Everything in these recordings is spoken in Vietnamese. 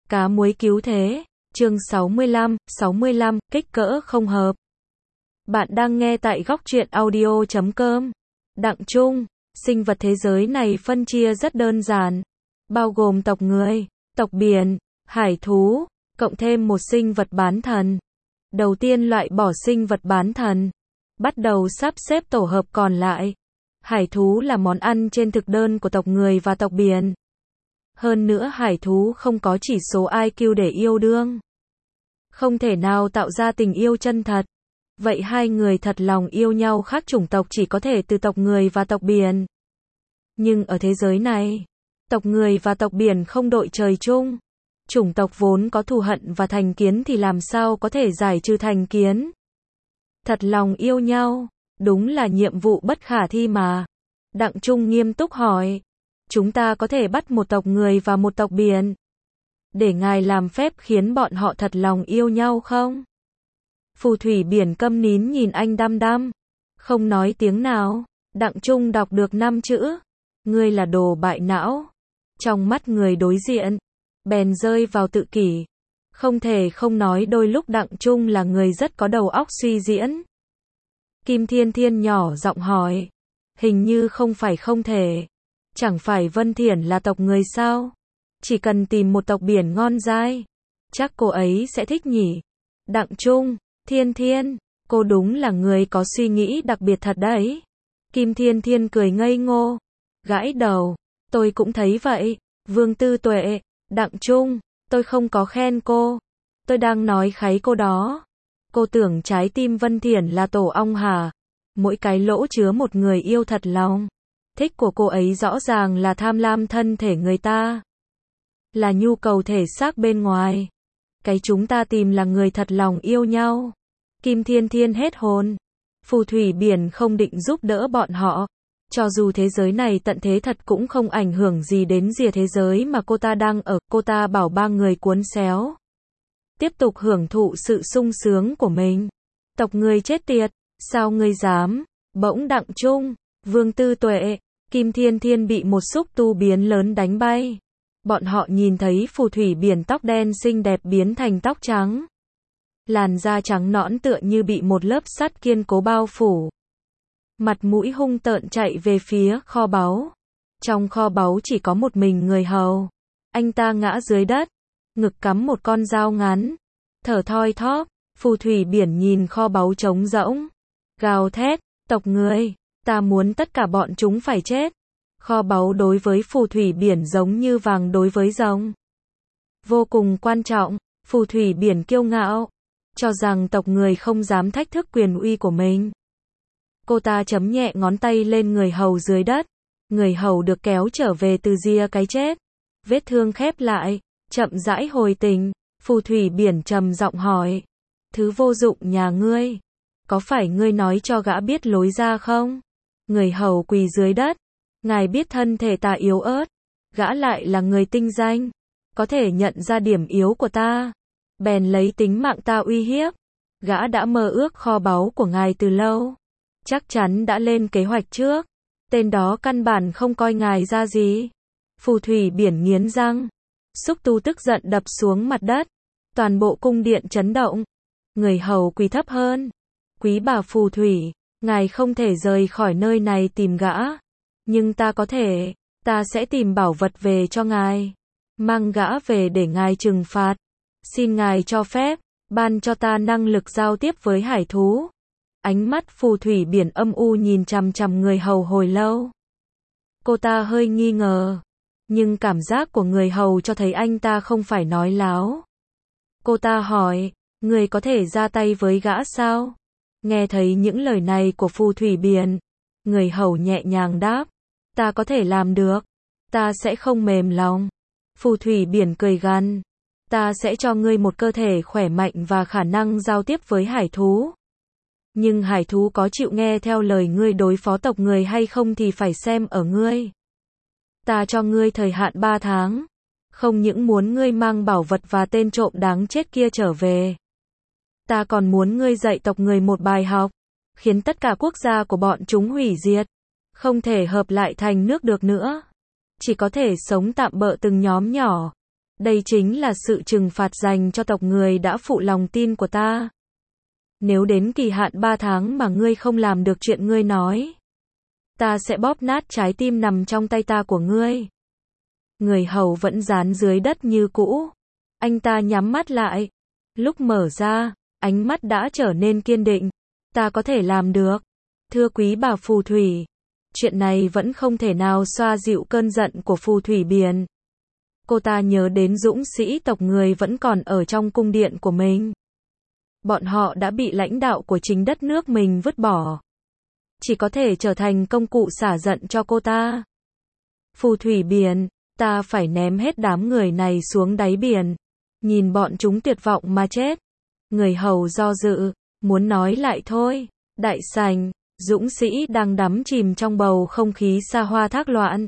Cá muối cứu thế. Chương 65, kích cỡ không hợp. Bạn đang nghe tại góc truyện audio.com. Đặng Trung, sinh vật thế giới này phân chia rất đơn giản, bao gồm tộc người, tộc biển, hải thú, cộng thêm một sinh vật bán thần. Đầu tiên loại bỏ sinh vật bán thần, bắt đầu sắp xếp tổ hợp còn lại. Hải thú là món ăn trên thực đơn của tộc người và tộc biển. Hơn nữa hải thú không có chỉ số IQ để yêu đương, không thể nào tạo ra tình yêu chân thật. Vậy hai người thật lòng yêu nhau khác chủng tộc chỉ có thể từ tộc người và tộc biển. Nhưng ở thế giới này, tộc người và tộc biển không đội trời chung. Chủng tộc vốn có thù hận và thành kiến thì làm sao có thể giải trừ thành kiến. Thật lòng yêu nhau, đúng là nhiệm vụ bất khả thi mà. Đặng Trung nghiêm túc hỏi, chúng ta có thể bắt một tộc người và một tộc biển, để ngài làm phép khiến bọn họ thật lòng yêu nhau không? Phù thủy biển câm nín nhìn anh đăm đăm, không nói tiếng nào. Đặng Trung đọc được 5 chữ, ngươi là đồ bại não. Trong mắt người đối diện, bèn rơi vào tự kỷ. Không thể không nói đôi lúc Đặng Trung là người rất có đầu óc suy diễn. Kim Thiên Thiên nhỏ giọng hỏi, hình như không phải không thể. Chẳng phải Vân Thiển là tộc người sao? Chỉ cần tìm một tộc biển ngon dai, chắc cô ấy sẽ thích nhỉ. Đặng Trung, Thiên Thiên, cô đúng là người có suy nghĩ đặc biệt thật đấy. Kim Thiên Thiên cười ngây ngô, gãi đầu, tôi cũng thấy vậy. Vương Tư Tuệ, Đặng Trung, tôi không có khen cô, tôi đang nói kháy cô đó. Cô tưởng trái tim Vân Thiển là tổ ong hả? Mỗi cái lỗ chứa một người yêu thật lòng. Thích của cô ấy rõ ràng là tham lam thân thể người ta, là nhu cầu thể xác bên ngoài. Cái chúng ta tìm là người thật lòng yêu nhau. Kim Thiên Thiên hết hồn. Phù thủy biển không định giúp đỡ bọn họ. Cho dù thế giới này tận thế thật cũng không ảnh hưởng gì đến rìa thế giới mà cô ta đang ở. Cô ta bảo ba người cuốn xéo, tiếp tục hưởng thụ sự sung sướng của mình. Tộc người chết tiệt, sao ngươi dám? Bỗng Đặng Trung, Vương Tư Tuệ, Kim Thiên Thiên bị một xúc tu biến lớn đánh bay. Bọn họ nhìn thấy phù thủy biển tóc đen xinh đẹp biến thành tóc trắng. Làn da trắng nõn tựa như bị một lớp sắt kiên cố bao phủ. Mặt mũi hung tợn chạy về phía kho báu. Trong kho báu chỉ có một mình người hầu. Anh ta ngã dưới đất, ngực cắm một con dao ngắn, thở thoi thóp. Phù thủy biển nhìn kho báu trống rỗng, gào thét, tộc người, ta muốn tất cả bọn chúng phải chết. Kho báu đối với phù thủy biển giống như vàng đối với rồng, vô cùng quan trọng. Phù thủy biển kiêu ngạo, cho rằng tộc người không dám thách thức quyền uy của mình. Cô ta chấm nhẹ ngón tay lên người hầu dưới đất. Người hầu được kéo trở về từ rìa cái chết. Vết thương khép lại, chậm rãi hồi tình. Phù thủy biển trầm giọng hỏi, thứ vô dụng nhà ngươi, có phải ngươi nói cho gã biết lối ra không? Người hầu quỳ dưới đất, ngài biết thân thể ta yếu ớt, gã lại là người tinh danh, có thể nhận ra điểm yếu của ta, bèn lấy tính mạng ta uy hiếp. Gã đã mơ ước kho báu của ngài từ lâu, chắc chắn đã lên kế hoạch trước. Tên đó căn bản không coi ngài ra gì. Phù thủy biển nghiến răng, xúc tu tức giận đập xuống mặt đất. Toàn bộ cung điện chấn động. Người hầu quỳ thấp hơn. Quý bà phù thủy, ngài không thể rời khỏi nơi này tìm gã. Nhưng ta có thể, ta sẽ tìm bảo vật về cho ngài. Mang gã về để ngài trừng phạt. Xin ngài cho phép, ban cho ta năng lực giao tiếp với hải thú. Ánh mắt phù thủy biển âm u nhìn chằm chằm người hầu hồi lâu. Cô ta hơi nghi ngờ, nhưng cảm giác của người hầu cho thấy anh ta không phải nói láo. Cô ta hỏi, người có thể ra tay với gã sao? Nghe thấy những lời này của phù thủy biển, người hầu nhẹ nhàng đáp, ta có thể làm được, ta sẽ không mềm lòng. Phù thủy biển cười gằn, ta sẽ cho ngươi một cơ thể khỏe mạnh và khả năng giao tiếp với hải thú. Nhưng hải thú có chịu nghe theo lời ngươi đối phó tộc người hay không thì phải xem ở ngươi. Ta cho ngươi thời hạn 3 tháng. Không những muốn ngươi mang bảo vật và tên trộm đáng chết kia trở về, ta còn muốn ngươi dạy tộc người một bài học, khiến tất cả quốc gia của bọn chúng hủy diệt, không thể hợp lại thành nước được nữa, chỉ có thể sống tạm bợ từng nhóm nhỏ. Đây chính là sự trừng phạt dành cho tộc người đã phụ lòng tin của ta. Nếu đến kỳ hạn 3 tháng mà ngươi không làm được chuyện ngươi nói, ta sẽ bóp nát trái tim nằm trong tay ta của ngươi. Người hầu vẫn dán dưới đất như cũ. Anh ta nhắm mắt lại. Lúc mở ra, ánh mắt đã trở nên kiên định. Ta có thể làm được. Thưa quý bà phù thủy, chuyện này vẫn không thể nào xoa dịu cơn giận của phù thủy biển. Cô ta nhớ đến dũng sĩ tộc người vẫn còn ở trong cung điện của mình. Bọn họ đã bị lãnh đạo của chính đất nước mình vứt bỏ. Chỉ có thể trở thành công cụ xả giận cho cô ta. Phù thủy biển, ta phải ném hết đám người này xuống đáy biển. Nhìn bọn chúng tuyệt vọng mà chết. Người hầu do dự, muốn nói lại thôi. Đại sảnh, dũng sĩ đang đắm chìm trong bầu không khí xa hoa thác loạn.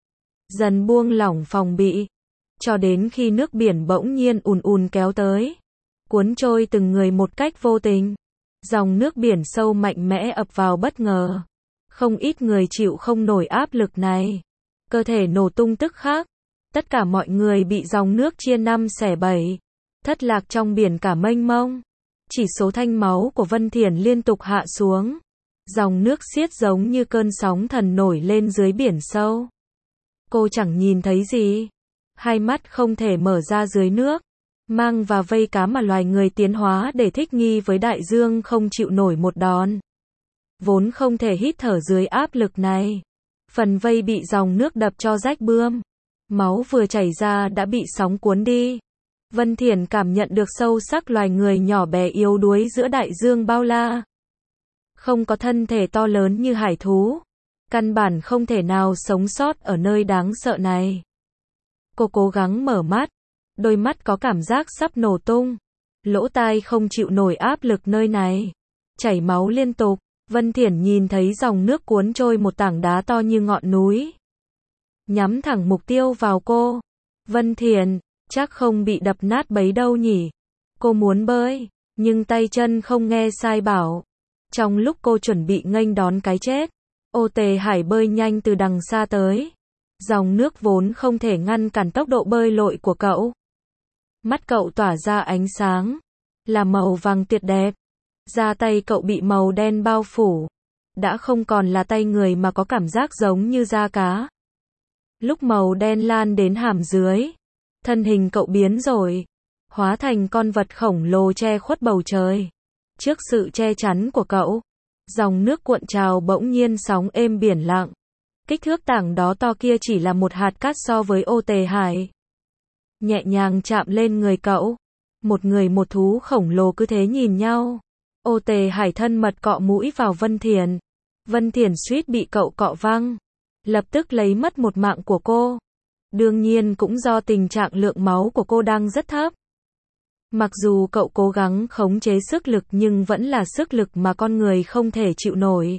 Dần buông lỏng phòng bị. Cho đến khi nước biển bỗng nhiên ùn ùn kéo tới. Cuốn trôi từng người một cách vô tình. Dòng nước biển sâu mạnh mẽ ập vào bất ngờ. Không ít người chịu không nổi áp lực này. Cơ thể nổ tung tức khắc. Tất cả mọi người bị dòng nước chia năm xẻ bảy. Thất lạc trong biển cả mênh mông. Chỉ số thanh máu của Vân Thiển liên tục hạ xuống. Dòng nước xiết giống như cơn sóng thần nổi lên dưới biển sâu. Cô chẳng nhìn thấy gì. Hai mắt không thể mở ra dưới nước. Mang và vây cá mà loài người tiến hóa để thích nghi với đại dương không chịu nổi một đòn. Vốn không thể hít thở dưới áp lực này. Phần vây bị dòng nước đập cho rách bươm. Máu vừa chảy ra đã bị sóng cuốn đi. Vân Thiển cảm nhận được sâu sắc loài người nhỏ bé yếu đuối giữa đại dương bao la. Không có thân thể to lớn như hải thú. Căn bản không thể nào sống sót ở nơi đáng sợ này. Cô cố gắng mở mắt. Đôi mắt có cảm giác sắp nổ tung. Lỗ tai không chịu nổi áp lực nơi này. Chảy máu liên tục. Vân Thiển nhìn thấy dòng nước cuốn trôi một tảng đá to như ngọn núi. Nhắm thẳng mục tiêu vào cô. Vân Thiển, chắc không bị đập nát bấy đâu nhỉ. Cô muốn bơi, nhưng tay chân không nghe sai bảo. Trong lúc cô chuẩn bị nghênh đón cái chết, Ô Tề Hải bơi nhanh từ đằng xa tới. Dòng nước vốn không thể ngăn cản tốc độ bơi lội của cậu. Mắt cậu tỏa ra ánh sáng, là màu vàng tuyệt đẹp. Da tay cậu bị màu đen bao phủ. Đã không còn là tay người mà có cảm giác giống như da cá. Lúc màu đen lan đến hàm dưới, thân hình cậu biến rồi, hóa thành con vật khổng lồ che khuất bầu trời. Trước sự che chắn của cậu, dòng nước cuộn trào bỗng nhiên sóng êm biển lặng. Kích thước tảng đó to kia chỉ là một hạt cát so với Ô Tề Hải. Nhẹ nhàng chạm lên người cậu. Một người một thú khổng lồ cứ thế nhìn nhau. Ô Tề Hải thân mật cọ mũi vào Vân Thiển. Vân Thiển suýt bị cậu cọ văng. Lập tức lấy mất một mạng của cô. Đương nhiên cũng do tình trạng lượng máu của cô đang rất thấp. Mặc dù cậu cố gắng khống chế sức lực nhưng vẫn là sức lực mà con người không thể chịu nổi.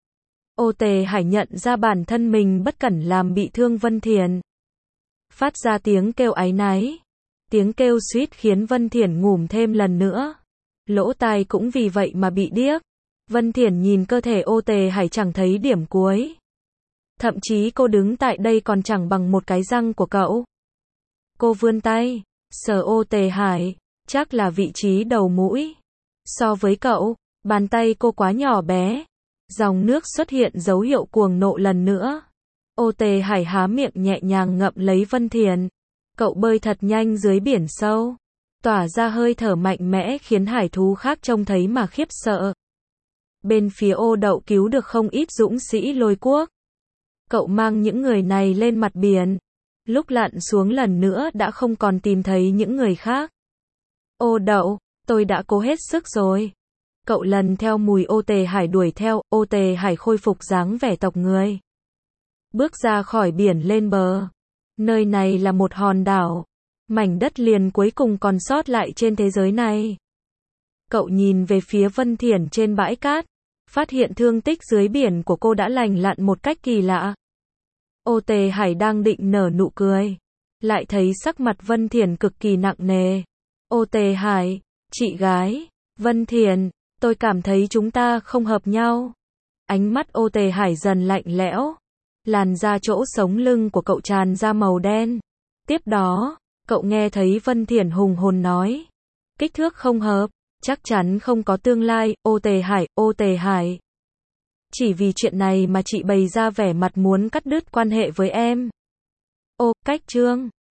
Ô Tề Hải nhận ra bản thân mình bất cẩn làm bị thương Vân Thiển. Phát ra tiếng kêu áy náy. Tiếng kêu suýt khiến Vân Thiển ngủm thêm lần nữa. Lỗ tai cũng vì vậy mà bị điếc. Vân Thiển nhìn cơ thể Ô Tề Hải chẳng thấy điểm cuối. Thậm chí cô đứng tại đây còn chẳng bằng một cái răng của cậu. Cô vươn tay, sờ Ô Tề Hải, chắc là vị trí đầu mũi. So với cậu, bàn tay cô quá nhỏ bé. Dòng nước xuất hiện dấu hiệu cuồng nộ lần nữa. Ô Tề Hải há miệng nhẹ nhàng ngậm lấy Vân Thiển. Cậu bơi thật nhanh dưới biển sâu. Tỏa ra hơi thở mạnh mẽ khiến hải thú khác trông thấy mà khiếp sợ. Bên phía Ô Đậu cứu được không ít dũng sĩ lôi quốc. Cậu mang những người này lên mặt biển. Lúc lặn xuống lần nữa đã không còn tìm thấy những người khác. Ô Đậu, tôi đã cố hết sức rồi. Cậu lần theo mùi Ô Tề Hải đuổi theo. Ô Tề Hải khôi phục dáng vẻ tộc người. Bước ra khỏi biển lên bờ. Nơi này là một hòn đảo. Mảnh đất liền cuối cùng còn sót lại trên thế giới này. Cậu nhìn về phía Vân Thiển trên bãi cát. Phát hiện thương tích dưới biển của cô đã lành lặn một cách kỳ lạ. Ô Tề Hải đang định nở nụ cười. Lại thấy sắc mặt Vân Thiển cực kỳ nặng nề. Ô Tề Hải, chị gái, Vân Thiển, tôi cảm thấy chúng ta không hợp nhau. Ánh mắt Ô Tề Hải dần lạnh lẽo. Làn da chỗ sống lưng của cậu tràn ra màu đen. Tiếp đó, Cậu nghe thấy Vân Thiển hùng hồn nói. Kích thước không hợp, chắc chắn không có tương lai, ô Tề Hải. Chỉ vì chuyện này mà chị bày ra vẻ mặt muốn cắt đứt quan hệ với em. Ô, cách Trương.